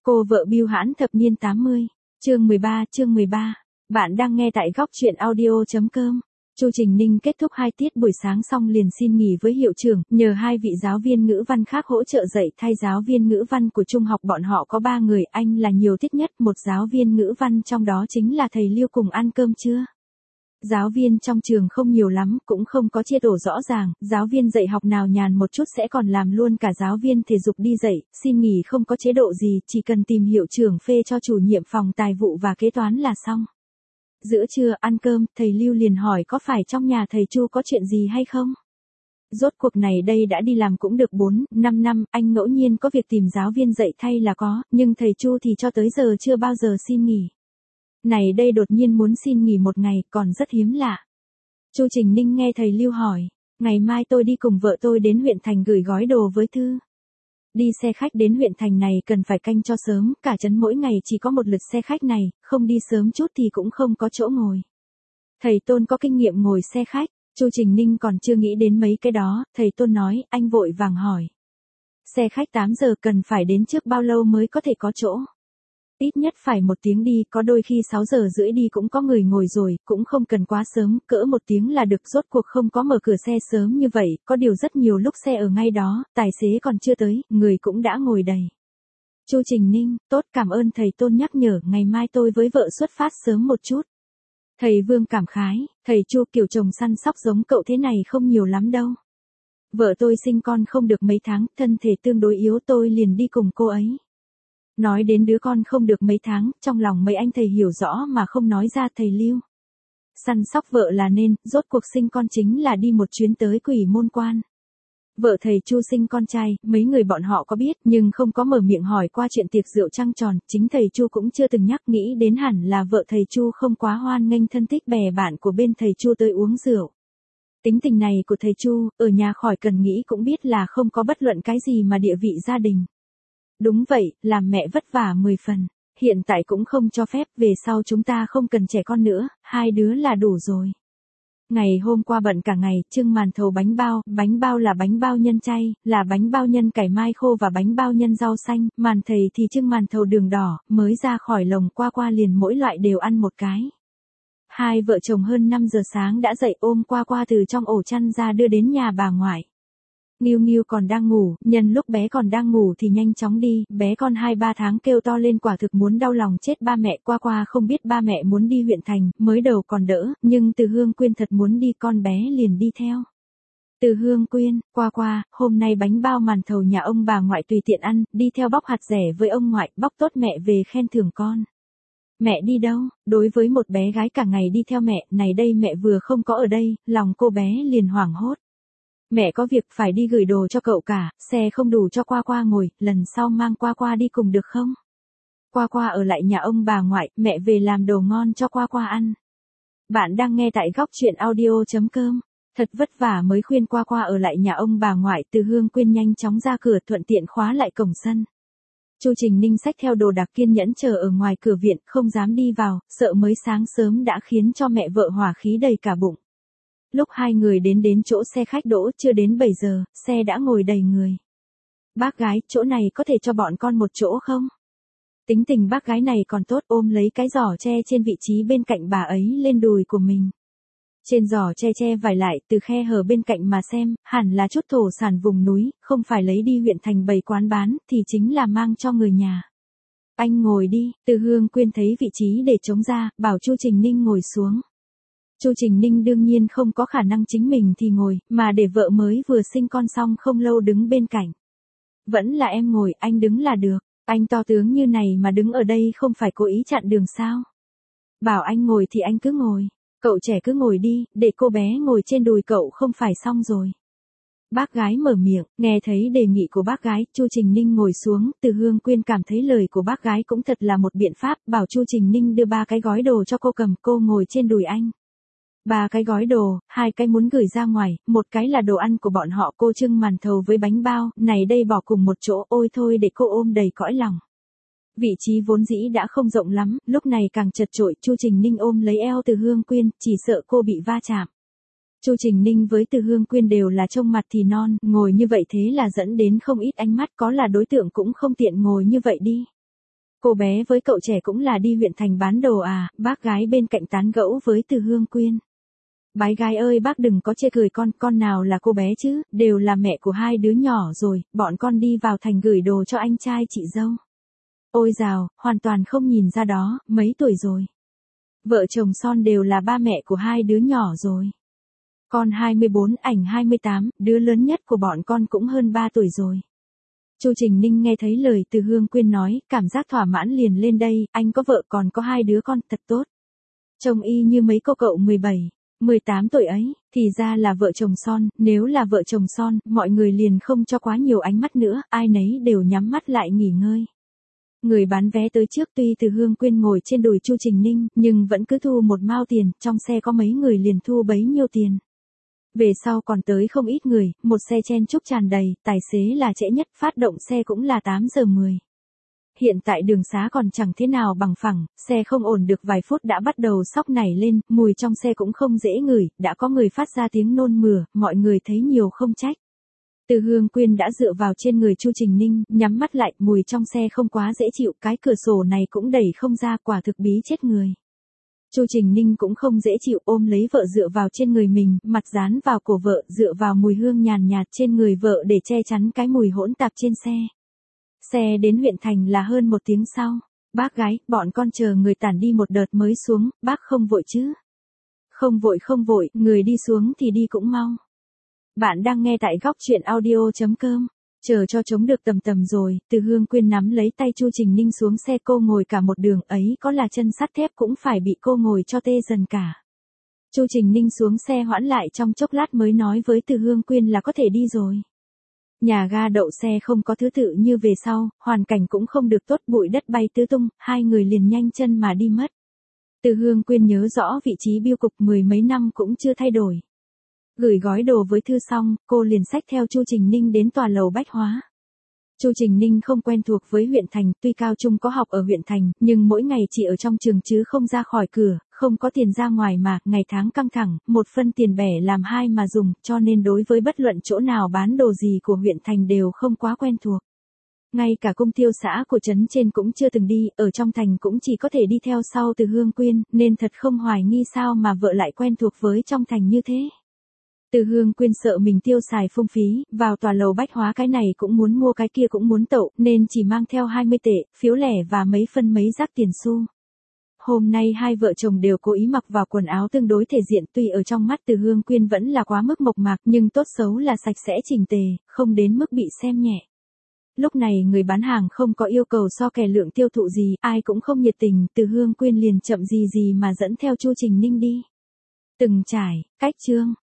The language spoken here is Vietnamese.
Cô vợ bưu hãn thập niên 80, chương 13. Bạn đang nghe tại góc truyện audio.com. Chu Trình Ninh kết thúc 2 tiết buổi sáng xong liền xin nghỉ với hiệu trưởng, nhờ 2 vị giáo viên ngữ văn khác hỗ trợ dạy thay giáo viên ngữ văn của trung học. Bọn họ có 3 người, anh là nhiều tiết nhất, một giáo viên ngữ văn trong đó chính là thầy Lưu. Cùng ăn cơm trưa. Giáo viên trong trường không nhiều lắm, cũng không có chia tổ rõ ràng, giáo viên dạy học nào nhàn một chút sẽ còn làm luôn cả giáo viên thể dục đi dạy, xin nghỉ không có chế độ gì, chỉ cần tìm hiệu trưởng phê cho chủ nhiệm phòng tài vụ và kế toán là xong. Giữa trưa ăn cơm, thầy Lưu liền hỏi có phải trong nhà thầy Chu có chuyện gì hay không? Rốt cuộc này đây đã đi làm cũng được 4-5 năm, anh ngẫu nhiên có việc tìm giáo viên dạy thay là có, nhưng thầy Chu thì cho tới giờ chưa bao giờ xin nghỉ. Này đây đột nhiên muốn xin nghỉ một ngày, còn rất hiếm lạ. Chu Trình Ninh nghe thầy Lưu hỏi, ngày mai tôi đi cùng vợ tôi đến huyện thành gửi gói đồ với Thư. Đi xe khách đến huyện thành này cần phải canh cho sớm, cả trấn mỗi ngày chỉ có một lượt xe khách này, không đi sớm chút thì cũng không có chỗ ngồi. Thầy Tôn có kinh nghiệm ngồi xe khách, Chu Trình Ninh còn chưa nghĩ đến mấy cái đó, thầy Tôn nói, anh vội vàng hỏi. Xe khách 8 giờ cần phải đến trước bao lâu mới có thể có chỗ? Ít nhất phải 1 tiếng đi, có đôi khi 6 giờ rưỡi đi cũng có người ngồi rồi, cũng không cần quá sớm, cỡ 1 tiếng là được. Rốt cuộc không có mở cửa xe sớm như vậy, có điều rất nhiều lúc xe ở ngay đó, tài xế còn chưa tới, người cũng đã ngồi đầy. Chu Trình Ninh, tốt, cảm ơn thầy Tôn nhắc nhở, ngày mai tôi với vợ xuất phát sớm một chút. Thầy Vương cảm khái, thầy Chu kiểu chồng săn sóc giống cậu thế này không nhiều lắm đâu. Vợ tôi sinh con không được mấy tháng, thân thể tương đối yếu, tôi liền đi cùng cô ấy. Nói đến đứa con không được mấy tháng, trong lòng mấy anh thầy hiểu rõ mà không nói ra. Thầy Lưu săn sóc vợ là nên, rốt cuộc sinh con chính là đi một chuyến tới Quỷ Môn Quan. Vợ thầy Chu sinh con trai, mấy người bọn họ có biết, nhưng không có mở miệng hỏi qua chuyện tiệc rượu trăng tròn, chính thầy Chu cũng chưa từng nhắc, nghĩ đến hẳn là vợ thầy Chu không quá hoan nghênh thân thích bè bạn của bên thầy Chu tới uống rượu. Tính tình này của thầy Chu, ở nhà khỏi cần nghĩ cũng biết là không có bất luận cái gì mà địa vị gia đình. Đúng vậy, làm mẹ vất vả 10 phần. Hiện tại cũng không cho phép, về sau chúng ta không cần trẻ con nữa, 2 đứa là đủ rồi. Ngày hôm qua bận cả ngày, trưng màn thầu bánh bao là bánh bao nhân chay, là bánh bao nhân cải mai khô và bánh bao nhân rau xanh, màn thầy thì trưng màn thầu đường đỏ, mới ra khỏi lồng qua liền mỗi loại đều ăn một cái. 2 vợ chồng hơn 5 giờ sáng đã dậy ôm qua từ trong ổ chăn ra đưa đến nhà bà ngoại. Nghiu còn đang ngủ, nhân lúc bé còn đang ngủ thì nhanh chóng đi, bé con 2-3 tháng kêu to lên quả thực muốn đau lòng chết ba mẹ. Qua không biết ba mẹ muốn đi huyện thành, mới đầu còn đỡ, nhưng Từ Hương Quyên thật muốn đi, con bé liền đi theo. Từ Hương Quyên, qua, hôm nay bánh bao màn thầu nhà ông bà ngoại tùy tiện ăn, đi theo bóc hạt rẻ với ông ngoại, bóc tốt mẹ về khen thưởng con. Mẹ đi đâu? Đối với một bé gái cả ngày đi theo mẹ, này đây mẹ vừa không có ở đây, lòng cô bé liền hoảng hốt. Mẹ có việc phải đi gửi đồ cho cậu cả, xe không đủ cho qua ngồi, lần sau mang qua đi cùng được không? Qua ở lại nhà ông bà ngoại, mẹ về làm đồ ngon cho qua ăn. Bạn đang nghe tại góc truyện audio.com. Thật vất vả mới khuyên qua ở lại nhà ông bà ngoại. Từ Hương Quyên nhanh chóng ra cửa, thuận tiện khóa lại cổng sân. Chu Trình Ninh xách theo đồ đạc kiên nhẫn chờ ở ngoài cửa viện, không dám đi vào, sợ mới sáng sớm đã khiến cho mẹ vợ hỏa khí đầy cả bụng. Lúc 2 người đến chỗ xe khách đỗ, chưa đến 7 giờ, xe đã ngồi đầy người. Bác gái, chỗ này có thể cho bọn con một chỗ không? Tính tình bác gái này còn tốt, ôm lấy cái giỏ tre trên vị trí bên cạnh bà ấy lên đùi của mình. Trên giỏ che vải lại, từ khe hở bên cạnh mà xem, hẳn là chút thổ sản vùng núi, không phải lấy đi huyện thành bày quán bán, thì chính là mang cho người nhà. Anh ngồi đi. Từ Hương Quyên thấy vị trí để trống ra, bảo Chu Trình Ninh ngồi xuống. Chu Trình Ninh đương nhiên không có khả năng chính mình thì ngồi, mà để vợ mới vừa sinh con xong không lâu đứng bên cạnh. Vẫn là em ngồi, anh đứng là được. Anh to tướng như này mà đứng ở đây không phải cố ý chặn đường sao? Bảo anh ngồi thì anh cứ ngồi. Cậu trẻ cứ ngồi đi, để cô bé ngồi trên đùi cậu không phải xong rồi. Bác gái mở miệng, nghe thấy đề nghị của bác gái, Chu Trình Ninh ngồi xuống. Từ Hương Quyên cảm thấy lời của bác gái cũng thật là một biện pháp, bảo Chu Trình Ninh đưa 3 cái gói đồ cho cô cầm, cô ngồi trên đùi anh. 3 cái gói đồ, 2 cái muốn gửi ra ngoài, 1 cái là đồ ăn của bọn họ, cô trưng màn thầu với bánh bao, này đây bỏ cùng một chỗ, ôi thôi để cô ôm đầy cõi lòng. Vị trí vốn dĩ đã không rộng lắm, lúc này càng chật chội. Chu Trình Ninh ôm lấy eo Từ Hương Quyên, chỉ sợ cô bị va chạm. Chu Trình Ninh với Từ Hương Quyên đều là trông mặt thì non, ngồi như vậy thế là dẫn đến không ít ánh mắt, có là đối tượng cũng không tiện ngồi như vậy đi. Cô bé với cậu trẻ cũng là đi huyện thành bán đồ à, bác gái bên cạnh tán gẫu với Từ Hương Quyên. Bái gái ơi bác đừng có chê cười con nào là cô bé chứ, đều là mẹ của hai đứa nhỏ rồi, bọn con đi vào thành gửi đồ cho anh trai chị dâu. Ôi dào, hoàn toàn không nhìn ra đó, mấy tuổi rồi. Vợ chồng son đều là ba mẹ của hai đứa nhỏ rồi. Con 24, ảnh 28, đứa lớn nhất của bọn con cũng hơn 3 tuổi rồi. Chu Trình Ninh nghe thấy lời Từ Hương Quyên nói, cảm giác thỏa mãn liền lên đây, anh có vợ còn có hai đứa con, thật tốt. Trông y như mấy cô cậu 17, 18 tuổi ấy, thì ra là vợ chồng son, nếu là vợ chồng son, mọi người liền không cho quá nhiều ánh mắt nữa, ai nấy đều nhắm mắt lại nghỉ ngơi. Người bán vé tới trước tuy Từ Hương Quyên ngồi trên đùi Chu Trình Ninh, nhưng vẫn cứ thu một mao tiền, trong xe có mấy người liền thu bấy nhiêu tiền. Về sau còn tới không ít người, một xe chen chúc tràn đầy, tài xế là trễ nhất, phát động xe cũng là 8 giờ 10. Hiện tại đường xá còn chẳng thế nào bằng phẳng, xe không ổn được vài phút đã bắt đầu xóc nảy lên, mùi trong xe cũng không dễ ngửi, đã có người phát ra tiếng nôn mửa, mọi người thấy nhiều không trách. Từ Hương Quyên đã dựa vào trên người Chu Trình Ninh, nhắm mắt lại, mùi trong xe không quá dễ chịu, cái cửa sổ này cũng đẩy không ra, quả thực bí chết người. Chu Trình Ninh cũng không dễ chịu, ôm lấy vợ dựa vào trên người mình, mặt dán vào cổ vợ, dựa vào mùi hương nhàn nhạt trên người vợ để che chắn cái mùi hỗn tạp trên xe. Xe đến huyện thành là hơn 1 tiếng sau. Bác gái, bọn con chờ người tản đi một đợt mới xuống, bác không vội chứ? Không vội, người đi xuống thì đi cũng mau. Bạn đang nghe tại góc truyện audio.com. Chờ cho chống được tầm rồi, Từ Hương Quyên nắm lấy tay Chu Trình Ninh xuống xe, cô ngồi cả một đường ấy có là chân sắt thép cũng phải bị cô ngồi cho tê dần cả. Chu Trình Ninh xuống xe hoãn lại trong chốc lát mới nói với Từ Hương Quyên là có thể đi rồi. Nhà ga đậu xe không có thứ tự như về sau, hoàn cảnh cũng không được tốt, bụi đất bay tứ tung, hai người liền nhanh chân mà đi mất. Từ Hương Quyên nhớ rõ vị trí bưu cục 10 mấy năm cũng chưa thay đổi. Gửi gói đồ với thư xong, cô liền xách theo Chu Trình Ninh đến tòa lầu bách hóa. Chu Trình Ninh không quen thuộc với huyện thành, tuy cao trung có học ở huyện thành, nhưng mỗi ngày chỉ ở trong trường chứ không ra khỏi cửa, không có tiền ra ngoài mà, ngày tháng căng thẳng, một phân tiền bẻ làm hai mà dùng, cho nên đối với bất luận chỗ nào bán đồ gì của huyện thành đều không quá quen thuộc. Ngay cả cung tiêu xã của trấn trên cũng chưa từng đi, ở trong thành cũng chỉ có thể đi theo sau Từ Hương Quyên, nên thật không hoài nghi sao mà vợ lại quen thuộc với trong thành như thế. Từ Hương Quyên sợ mình tiêu xài phung phí, vào tòa lầu bách hóa cái này cũng muốn mua cái kia cũng muốn tậu, nên chỉ mang theo 20 tệ, phiếu lẻ và mấy phân mấy rác tiền xu. Hôm nay hai vợ chồng đều cố ý mặc vào quần áo tương đối thể diện, tuy ở trong mắt Từ Hương Quyên vẫn là quá mức mộc mạc, nhưng tốt xấu là sạch sẽ chỉnh tề, không đến mức bị xem nhẹ. Lúc này người bán hàng không có yêu cầu so kè lượng tiêu thụ gì, ai cũng không nhiệt tình, Từ Hương Quyên liền chậm gì mà dẫn theo Chu Trình Ninh đi. Từng trải, cách chương.